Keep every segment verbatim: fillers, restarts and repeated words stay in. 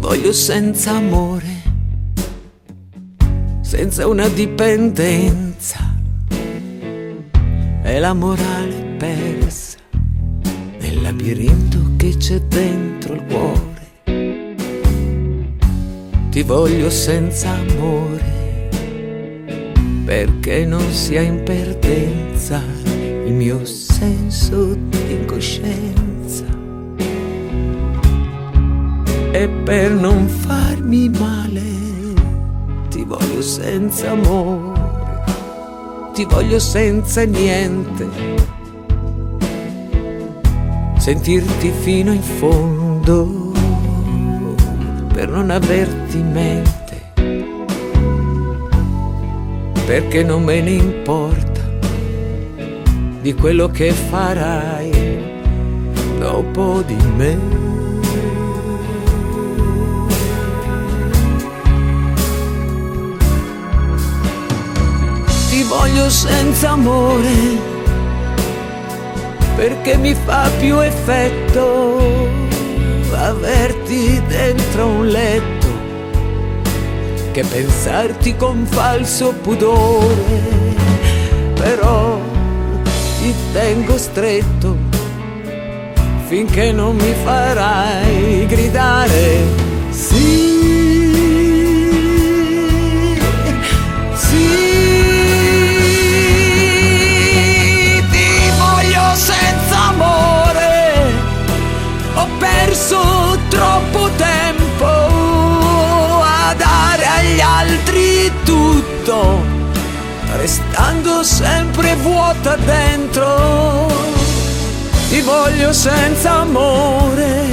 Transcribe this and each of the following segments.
voglio senza amore, senza una dipendenza. È la morale persa nel labirinto che c'è dentro il cuore. Ti voglio senza amore, perché non sia in perdenza il mio senso di incoscienza. E per non farmi male ti voglio senza amore, ti voglio senza niente, sentirti fino in fondo per non averti in mente, perché non me ne importa di quello che farai dopo di me. Ti voglio senza amore, perché mi fa più effetto averti dentro un letto che pensarti con falso pudore. Però ti tengo stretto finché non mi farai gridare sì. Troppo tempo a dare agli altri tutto, restando sempre vuota dentro. Ti voglio senza amore,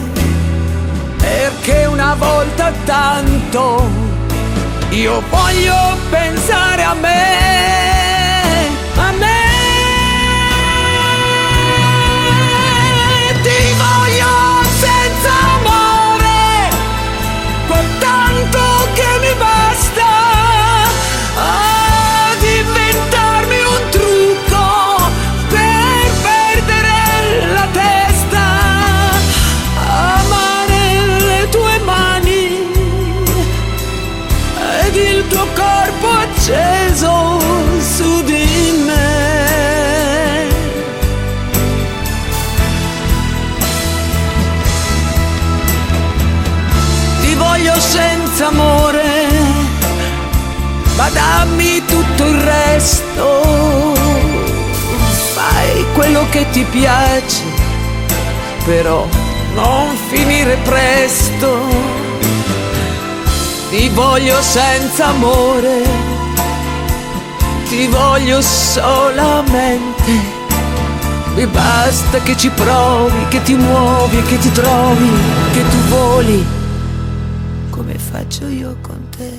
perché una volta tanto io voglio pensare a me, a me. Ti voglio senza amore, quel tanto che mi basta ad inventarmi un trucco per perdere la testa, amare le tue mani ed il tuo corpo acceso su di me. Voglio senza amore, ma dammi tutto il resto. Fai quello che ti piace, però non finire presto. Ti voglio senza amore, ti voglio solamente. Mi basta che ci provi, che ti muovi, che ti trovi, che tu voli come faccio io con te.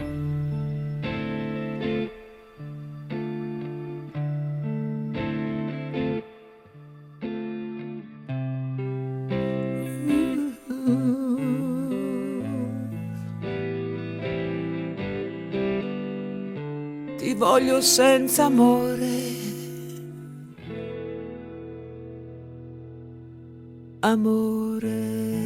Ti voglio senza amore, amore.